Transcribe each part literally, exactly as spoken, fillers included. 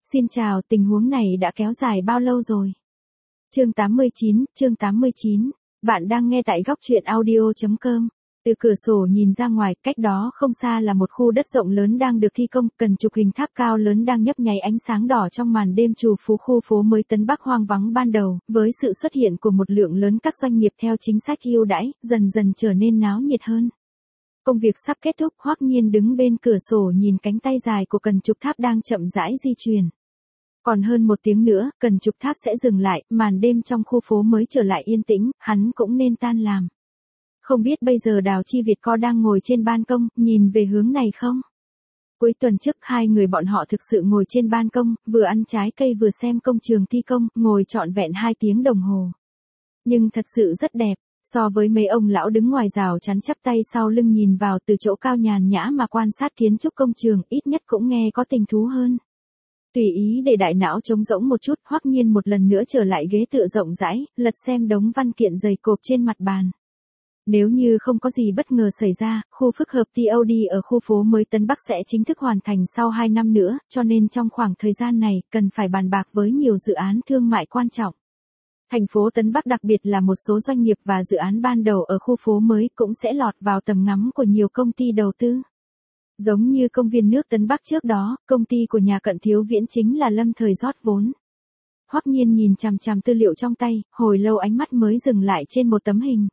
Xin chào, tình huống này đã kéo dài bao lâu rồi? Chương tám mươi chín, chương tám mươi chín. Bạn đang nghe tại góc truyện audio chấm com. Từ cửa sổ nhìn ra ngoài, cách đó không xa là một khu đất rộng lớn đang được thi công, cần chục hình tháp cao lớn đang nhấp nháy ánh sáng đỏ trong màn đêm trù phú khu phố mới Tân Bắc hoang vắng ban đầu, với sự xuất hiện của một lượng lớn các doanh nghiệp theo chính sách ưu đãi, dần dần trở nên náo nhiệt hơn. Công việc sắp kết thúc, Hoắc Nhiên đứng bên cửa sổ nhìn cánh tay dài của cần trục tháp đang chậm rãi di chuyển. Còn hơn một tiếng nữa, cần trục tháp sẽ dừng lại, màn đêm trong khu phố mới trở lại yên tĩnh, hắn cũng nên tan làm. Không biết bây giờ Đào Chi Việt có đang ngồi trên ban công, nhìn về hướng này không? Cuối tuần trước, hai người bọn họ thực sự ngồi trên ban công, vừa ăn trái cây vừa xem công trường thi công, ngồi trọn vẹn hai tiếng đồng hồ. Nhưng thật sự rất đẹp. So với mấy ông lão đứng ngoài rào chắn chắp tay sau lưng nhìn vào từ chỗ cao nhàn nhã mà quan sát kiến trúc công trường, ít nhất cũng nghe có tình thú hơn. Tùy ý để đại não trống rỗng một chút, Hoắc Nhiên một lần nữa trở lại ghế tựa rộng rãi, lật xem đống văn kiện dày cộp trên mặt bàn. Nếu như không có gì bất ngờ xảy ra, khu phức hợp tê ô đê ở khu phố mới Tân Bắc sẽ chính thức hoàn thành sau hai năm nữa, cho nên trong khoảng thời gian này, cần phải bàn bạc với nhiều dự án thương mại quan trọng. Thành phố Tân Bắc đặc biệt là một số doanh nghiệp và dự án ban đầu ở khu phố mới cũng sẽ lọt vào tầm ngắm của nhiều công ty đầu tư. Giống như công viên nước Tân Bắc trước đó, công ty của nhà Cận Thiếu Viễn chính là lâm thời rót vốn. Hoắc Nhiên nhìn chằm chằm tư liệu trong tay, hồi lâu ánh mắt mới dừng lại trên một tấm hình.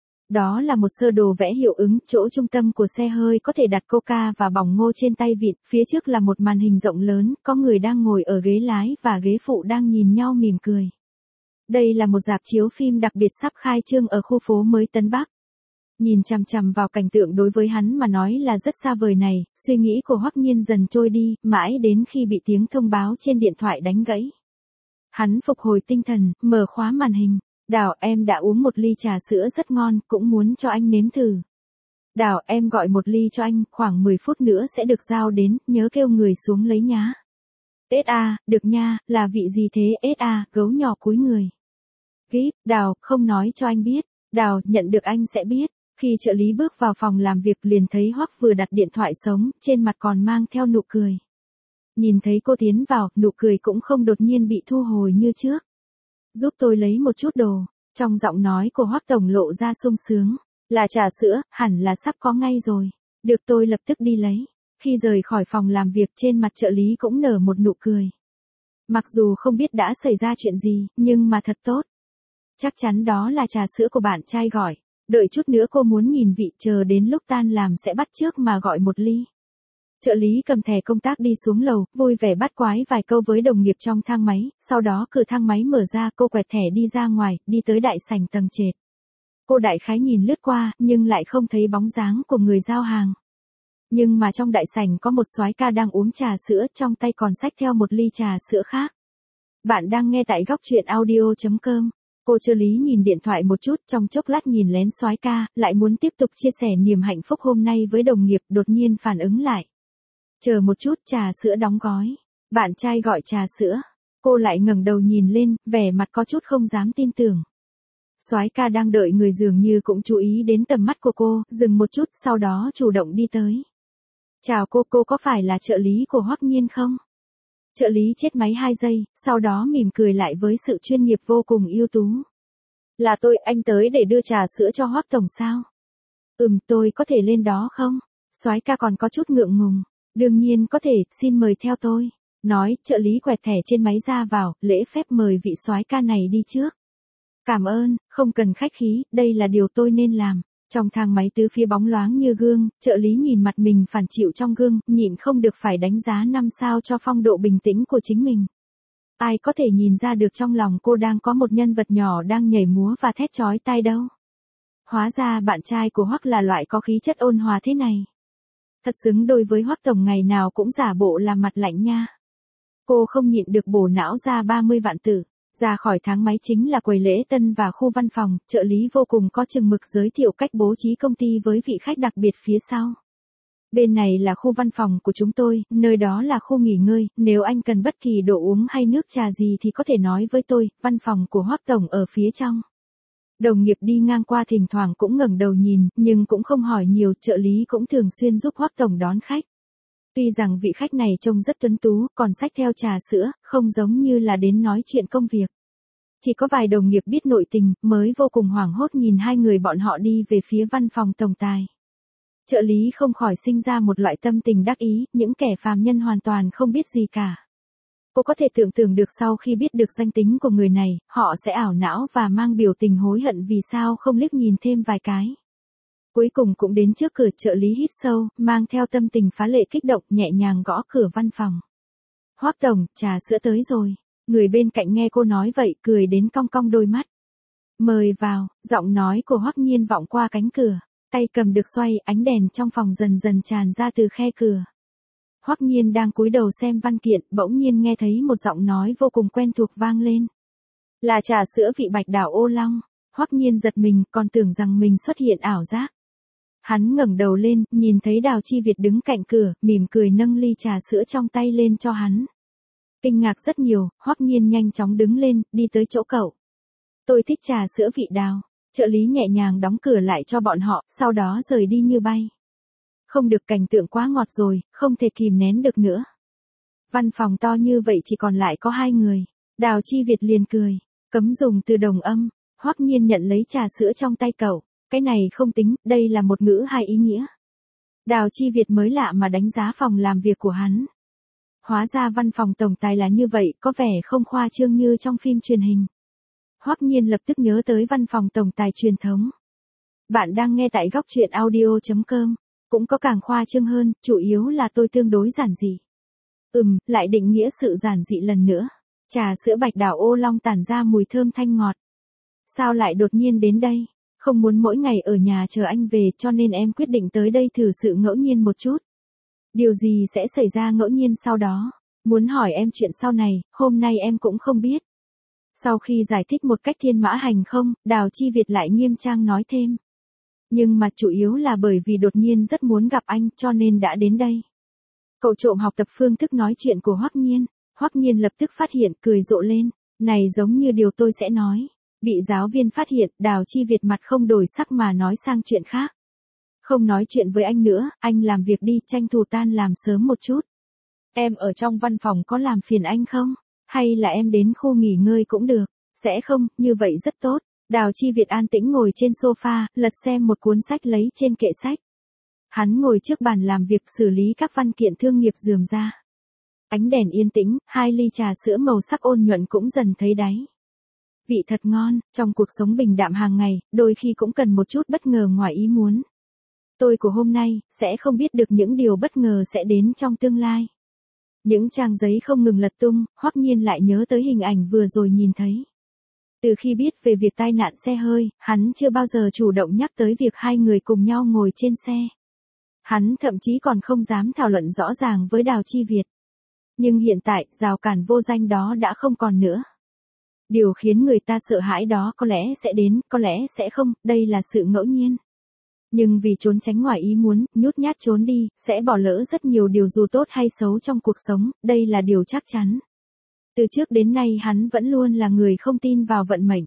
Đó là một sơ đồ vẽ hiệu ứng, chỗ trung tâm của xe hơi có thể đặt coca và bỏng ngô trên tay vịn, phía trước là một màn hình rộng lớn, có người đang ngồi ở ghế lái và ghế phụ đang nhìn nhau mỉm cười. Đây là một rạp chiếu phim đặc biệt sắp khai trương ở khu phố mới Tân Bắc. Nhìn chằm chằm vào cảnh tượng đối với hắn mà nói là rất xa vời này, suy nghĩ của Hoắc Nhiên dần trôi đi, mãi đến khi bị tiếng thông báo trên điện thoại đánh gãy. Hắn phục hồi tinh thần, mở khóa màn hình. Đào, em đã uống một ly trà sữa rất ngon, cũng muốn cho anh nếm thử. Đào, em gọi một ly cho anh, khoảng mười phút nữa sẽ được giao đến, nhớ kêu người xuống lấy nhá. ét a, được nha, là vị gì thế? ét a, gấu nhỏ cúi người. Kíp, Đào, không nói cho anh biết. Đào, nhận được anh sẽ biết. Khi trợ lý bước vào phòng làm việc liền thấy Hoắc vừa đặt điện thoại sống, trên mặt còn mang theo nụ cười. Nhìn thấy cô tiến vào, nụ cười cũng không đột nhiên bị thu hồi như trước. Giúp tôi lấy một chút đồ. Trong giọng nói của Hoắc tổng lộ ra sung sướng. Là trà sữa, hẳn là sắp có ngay rồi. Được, tôi lập tức đi lấy. Khi rời khỏi phòng làm việc, trên mặt trợ lý cũng nở một nụ cười. Mặc dù không biết đã xảy ra chuyện gì, nhưng mà thật tốt. Chắc chắn đó là trà sữa của bạn trai gọi. Đợi chút nữa cô muốn nhìn vị, chờ đến lúc tan làm sẽ bắt trước mà gọi một ly. Trợ lý cầm thẻ công tác đi xuống lầu, vui vẻ bắt quái vài câu với đồng nghiệp trong thang máy, sau đó cửa thang máy mở ra, cô quẹt thẻ đi ra ngoài, đi tới đại sảnh tầng trệt. Cô đại khái nhìn lướt qua, nhưng lại không thấy bóng dáng của người giao hàng. Nhưng mà trong đại sảnh có một soái ca đang uống trà sữa, trong tay còn xách theo một ly trà sữa khác. Bạn đang nghe tại góc truyện audio chấm com. Cô trợ lý nhìn điện thoại một chút, trong chốc lát nhìn lén soái ca, lại muốn tiếp tục chia sẻ niềm hạnh phúc hôm nay với đồng nghiệp, đột nhiên phản ứng lại. Chờ một chút, trà sữa đóng gói. Bạn trai gọi trà sữa. Cô lại ngẩng đầu nhìn lên, vẻ mặt có chút không dám tin tưởng. Soái ca đang đợi người dường như cũng chú ý đến tầm mắt của cô, dừng một chút, sau đó chủ động đi tới. Chào cô, cô có phải là trợ lý của Hoắc Nhiên không? Trợ lý chết máy hai giây, sau đó mỉm cười lại với sự chuyên nghiệp vô cùng ưu tú. Là tôi, anh tới để đưa trà sữa cho Hoắc tổng sao? Ừm, tôi có thể lên đó không? Soái ca còn có chút ngượng ngùng. Đương nhiên có thể, xin mời theo tôi. Nói, trợ lý quẹt thẻ trên máy ra vào, lễ phép mời vị soái ca này đi trước. Cảm ơn, không cần khách khí, đây là điều tôi nên làm. Trong thang máy tứ phía bóng loáng như gương, trợ lý nhìn mặt mình phản chịu trong gương, nhịn không được phải đánh giá năm sao cho phong độ bình tĩnh của chính mình. Ai có thể nhìn ra được trong lòng cô đang có một nhân vật nhỏ đang nhảy múa và thét chói tai đâu. Hóa ra bạn trai của Hoắc là loại có khí chất ôn hòa thế này. Thật xứng đôi với Hoắc tổng ngày nào cũng giả bộ làm mặt lạnh nha. Cô không nhịn được bổ não ra ba mươi vạn tử. Ra khỏi thang máy chính là quầy lễ tân và khu văn phòng, trợ lý vô cùng có chừng mực giới thiệu cách bố trí công ty với vị khách đặc biệt phía sau. Bên này là khu văn phòng của chúng tôi, nơi đó là khu nghỉ ngơi, nếu anh cần bất kỳ đồ uống hay nước trà gì thì có thể nói với tôi, văn phòng của Hoắc tổng ở phía trong. Đồng nghiệp đi ngang qua thỉnh thoảng cũng ngẩng đầu nhìn, nhưng cũng không hỏi nhiều, trợ lý cũng thường xuyên giúp Hoắc tổng đón khách. Tuy rằng vị khách này trông rất tuấn tú, còn xách theo trà sữa, không giống như là đến nói chuyện công việc. Chỉ có vài đồng nghiệp biết nội tình, mới vô cùng hoảng hốt nhìn hai người bọn họ đi về phía văn phòng tổng tài. Trợ lý không khỏi sinh ra một loại tâm tình đắc ý, những kẻ phàm nhân hoàn toàn không biết gì cả. Cô có thể tưởng tượng được sau khi biết được danh tính của người này, họ sẽ ảo não và mang biểu tình hối hận vì sao không liếc nhìn thêm vài cái. Cuối cùng cũng đến trước cửa, trợ lý hít sâu, mang theo tâm tình phá lệ kích động, nhẹ nhàng gõ cửa văn phòng. Hoắc tổng, trà sữa tới rồi. Người bên cạnh nghe cô nói vậy, cười đến cong cong đôi mắt. Mời vào, giọng nói của Hoắc Nhiên vọng qua cánh cửa, tay cầm được xoay, ánh đèn trong phòng dần dần tràn ra từ khe cửa. Hoắc Nhiên đang cúi đầu xem văn kiện, bỗng nhiên nghe thấy một giọng nói vô cùng quen thuộc vang lên. Là trà sữa vị Bạch Đảo Ô Long. Hoắc Nhiên giật mình, còn tưởng rằng mình xuất hiện ảo giác. Hắn ngẩng đầu lên, nhìn thấy Đào Chi Việt đứng cạnh cửa, mỉm cười nâng ly trà sữa trong tay lên cho hắn. Kinh ngạc rất nhiều, Hoắc Nhiên nhanh chóng đứng lên, đi tới chỗ cậu. Tôi thích trà sữa vị Đào. Trợ lý nhẹ nhàng đóng cửa lại cho bọn họ, sau đó rời đi như bay. Không được, cảnh tượng quá ngọt rồi, không thể kìm nén được nữa. Văn phòng to như vậy chỉ còn lại có hai người. Đào Chi Việt liền cười, cấm dùng từ đồng âm. Hoắc Nhiên nhận lấy trà sữa trong tay cậu. Cái này không tính, đây là một ngữ hai ý nghĩa. Đào Chi Việt mới lạ mà đánh giá phòng làm việc của hắn. Hóa ra văn phòng tổng tài là như vậy, có vẻ không khoa trương như trong phim truyền hình. Hoắc Nhiên lập tức nhớ tới văn phòng tổng tài truyền thống. Bạn đang nghe tại góc truyện audio chấm com. Cũng có càng khoa trương hơn, chủ yếu là tôi tương đối giản dị. Ừm, lại định nghĩa sự giản dị lần nữa. Trà sữa Bạch Đảo Ô Long tản ra mùi thơm thanh ngọt. Sao lại đột nhiên đến đây? Không muốn mỗi ngày ở nhà chờ anh về, cho nên em quyết định tới đây thử sự ngẫu nhiên một chút. Điều gì sẽ xảy ra ngẫu nhiên sau đó? Muốn hỏi em chuyện sau này, hôm nay em cũng không biết. Sau khi giải thích một cách thiên mã hành không, Đào Chi Việt lại nghiêm trang nói thêm. Nhưng mà chủ yếu là bởi vì đột nhiên rất muốn gặp anh, cho nên đã đến đây. Cậu trộm học tập phương thức nói chuyện của Hoắc Nhiên. Hoắc Nhiên lập tức phát hiện, cười rộ lên. Này giống như điều tôi sẽ nói. Bị giáo viên phát hiện, Đào Chi Việt mặt không đổi sắc mà nói sang chuyện khác. Không nói chuyện với anh nữa, anh làm việc đi, tranh thủ tan làm sớm một chút. Em ở trong văn phòng có làm phiền anh không? Hay là em đến khu nghỉ ngơi cũng được? Sẽ không, như vậy rất tốt. Đào Chi Việt an tĩnh ngồi trên sofa, lật xem một cuốn sách lấy trên kệ sách. Hắn ngồi trước bàn làm việc xử lý các văn kiện thương nghiệp rườm rà. Ánh đèn yên tĩnh, hai ly trà sữa màu sắc ôn nhuận cũng dần thấy đáy. Vị thật ngon, trong cuộc sống bình đạm hàng ngày, đôi khi cũng cần một chút bất ngờ ngoài ý muốn. Tôi của hôm nay, sẽ không biết được những điều bất ngờ sẽ đến trong tương lai. Những trang giấy không ngừng lật tung, Hoắc Nhiên lại nhớ tới hình ảnh vừa rồi nhìn thấy. Từ khi biết về việc tai nạn xe hơi, hắn chưa bao giờ chủ động nhắc tới việc hai người cùng nhau ngồi trên xe. Hắn thậm chí còn không dám thảo luận rõ ràng với Đào Chi Việt. Nhưng hiện tại, rào cản vô danh đó đã không còn nữa. Điều khiến người ta sợ hãi đó có lẽ sẽ đến, có lẽ sẽ không, đây là sự ngẫu nhiên. Nhưng vì trốn tránh ngoài ý muốn, nhút nhát trốn đi, sẽ bỏ lỡ rất nhiều điều dù tốt hay xấu trong cuộc sống, đây là điều chắc chắn. Từ trước đến nay hắn vẫn luôn là người không tin vào vận mệnh.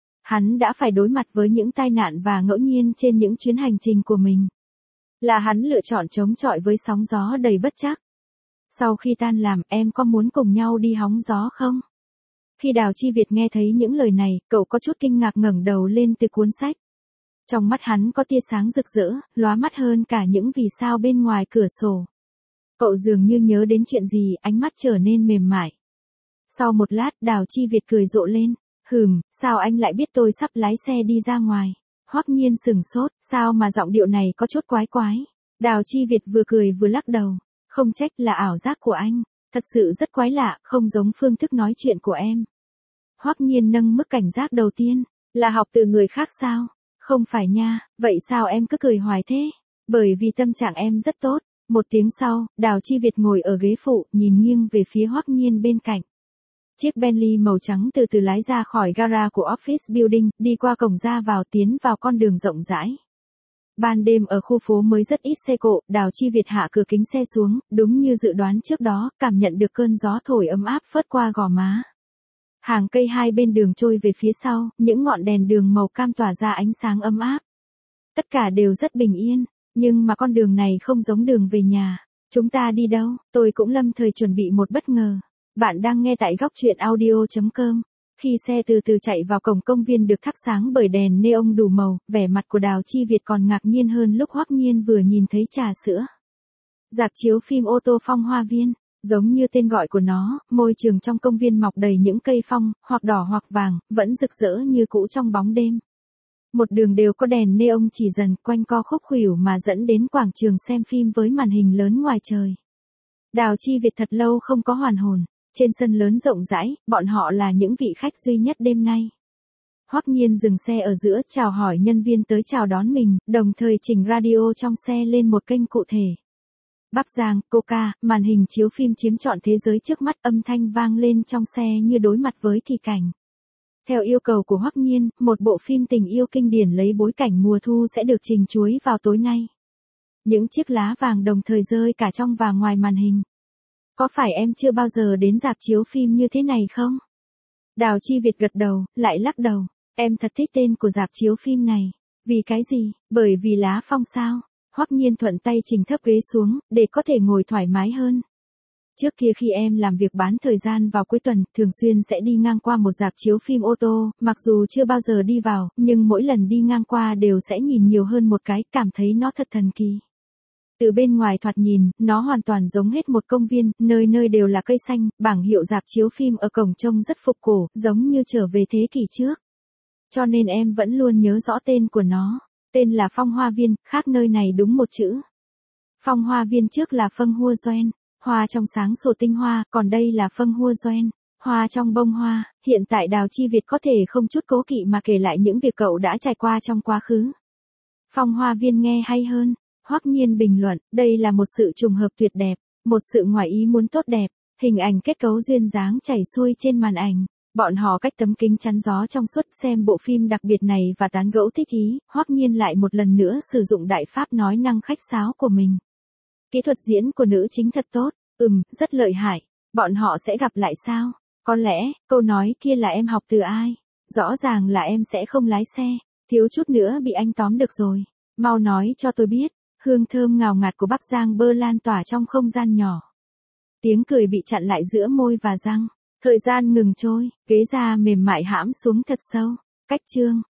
Hắn đã phải đối mặt với những tai nạn và ngẫu nhiên trên những chuyến hành trình của mình. Là hắn lựa chọn chống chọi với sóng gió đầy bất trắc. Sau khi tan làm, em có muốn cùng nhau đi hóng gió không? Khi Đào Chi Việt nghe thấy những lời này, cậu có chút kinh ngạc ngẩng đầu lên từ cuốn sách. Trong mắt hắn có tia sáng rực rỡ, lóa mắt hơn cả những vì sao bên ngoài cửa sổ. Cậu dường như nhớ đến chuyện gì, ánh mắt trở nên mềm mại. Sau một lát, Đào Chi Việt cười rộ lên. Hừm, sao anh lại biết tôi sắp lái xe đi ra ngoài? Hoắc Nhiên sừng sốt, sao mà giọng điệu này có chút quái quái? Đào Chi Việt vừa cười vừa lắc đầu. Không trách, là ảo giác của anh. Thật sự rất quái lạ, không giống phương thức nói chuyện của em. Hoắc Nhiên nâng mức cảnh giác đầu tiên. Là học từ người khác sao? Không phải nha, vậy sao em cứ cười hoài thế? Bởi vì tâm trạng em rất tốt. Một tiếng sau, Đào Chi Việt ngồi ở ghế phụ, nhìn nghiêng về phía Hoắc Nhiên bên cạnh. Chiếc Bentley màu trắng từ từ lái ra khỏi gara của Office Building, đi qua cổng ra vào tiến vào con đường rộng rãi. Ban đêm ở khu phố mới rất ít xe cộ, Đào Chi Việt hạ cửa kính xe xuống, đúng như dự đoán trước đó, cảm nhận được cơn gió thổi ấm áp phớt qua gò má. Hàng cây hai bên đường trôi về phía sau, những ngọn đèn đường màu cam tỏa ra ánh sáng ấm áp. Tất cả đều rất bình yên, nhưng mà con đường này không giống đường về nhà. Chúng ta đi đâu? Tôi cũng lâm thời chuẩn bị một bất ngờ. Bạn đang nghe tại góc truyện audio chấm com. Khi xe từ từ chạy vào cổng công viên được thắp sáng bởi đèn neon đủ màu, vẻ mặt của Đào Chi Việt còn ngạc nhiên hơn lúc Hoắc Nhiên vừa nhìn thấy trà sữa. Rạp chiếu phim ô tô Phong Hoa Viên, giống như tên gọi của nó, môi trường trong công viên mọc đầy những cây phong, hoặc đỏ hoặc vàng, vẫn rực rỡ như cũ trong bóng đêm. Một đường đều có đèn neon chỉ dần quanh co khúc khuỷu mà dẫn đến quảng trường xem phim với màn hình lớn ngoài trời. Đào Chi Việt thật lâu không có hoàn hồn. Trên sân lớn rộng rãi, bọn họ là những vị khách duy nhất đêm nay. Hoắc Nhiên dừng xe ở giữa chào hỏi nhân viên tới chào đón mình, đồng thời chỉnh radio trong xe lên một kênh cụ thể. Bắc Giang, Coca, màn hình chiếu phim chiếm trọn thế giới trước mắt, âm thanh vang lên trong xe như đối mặt với kỳ cảnh. Theo yêu cầu của Hoắc Nhiên, một bộ phim tình yêu kinh điển lấy bối cảnh mùa thu sẽ được trình chuối vào tối nay. Những chiếc lá vàng đồng thời rơi cả trong và ngoài màn hình. Có phải em chưa bao giờ đến rạp chiếu phim như thế này không? Đào Chi Việt gật đầu, lại lắc đầu. Em thật thích tên của rạp chiếu phim này. Vì cái gì? Bởi vì lá phong sao? Hoắc Nhiên thuận tay chỉnh thấp ghế xuống, để có thể ngồi thoải mái hơn. Trước kia khi em làm việc bán thời gian vào cuối tuần, thường xuyên sẽ đi ngang qua một rạp chiếu phim ô tô, mặc dù chưa bao giờ đi vào, nhưng mỗi lần đi ngang qua đều sẽ nhìn nhiều hơn một cái, cảm thấy nó thật thần kỳ. Từ bên ngoài thoạt nhìn, nó hoàn toàn giống hết một công viên, nơi nơi đều là cây xanh, bảng hiệu rạp chiếu phim ở cổng trông rất phục cổ, giống như trở về thế kỷ trước. Cho nên em vẫn luôn nhớ rõ tên của nó. Tên là Phong Hoa Viên, khác nơi này đúng một chữ. Phong Hoa Viên trước là Phân Hua Doen, hoa trong sáng sổ tinh hoa, còn đây là Phân Hua Doen, hoa trong bông hoa. Hiện tại Đào Chi Việt có thể không chút cố kỵ mà kể lại những việc cậu đã trải qua trong quá khứ. Phong Hoa Viên nghe hay hơn. Hoắc Nhiên bình luận, đây là một sự trùng hợp tuyệt đẹp, một sự ngoài ý muốn tốt đẹp, hình ảnh kết cấu duyên dáng chảy xuôi trên màn ảnh. Bọn họ cách tấm kính chắn gió trong suốt xem bộ phim đặc biệt này và tán gẫu thích ý, Hoắc Nhiên lại một lần nữa sử dụng đại pháp nói năng khách sáo của mình. Kỹ thuật diễn của nữ chính thật tốt, ừm, rất lợi hại, bọn họ sẽ gặp lại sao? Có lẽ, câu nói kia là em học từ ai? Rõ ràng là em sẽ không lái xe, thiếu chút nữa bị anh tóm được rồi, mau nói cho tôi biết. Hương thơm ngào ngạt của Bắc Giang bơ lan tỏa trong không gian nhỏ. Tiếng cười bị chặn lại giữa môi và răng. Thời gian ngừng trôi, ghế da mềm mại hãm xuống thật sâu. Cách chương,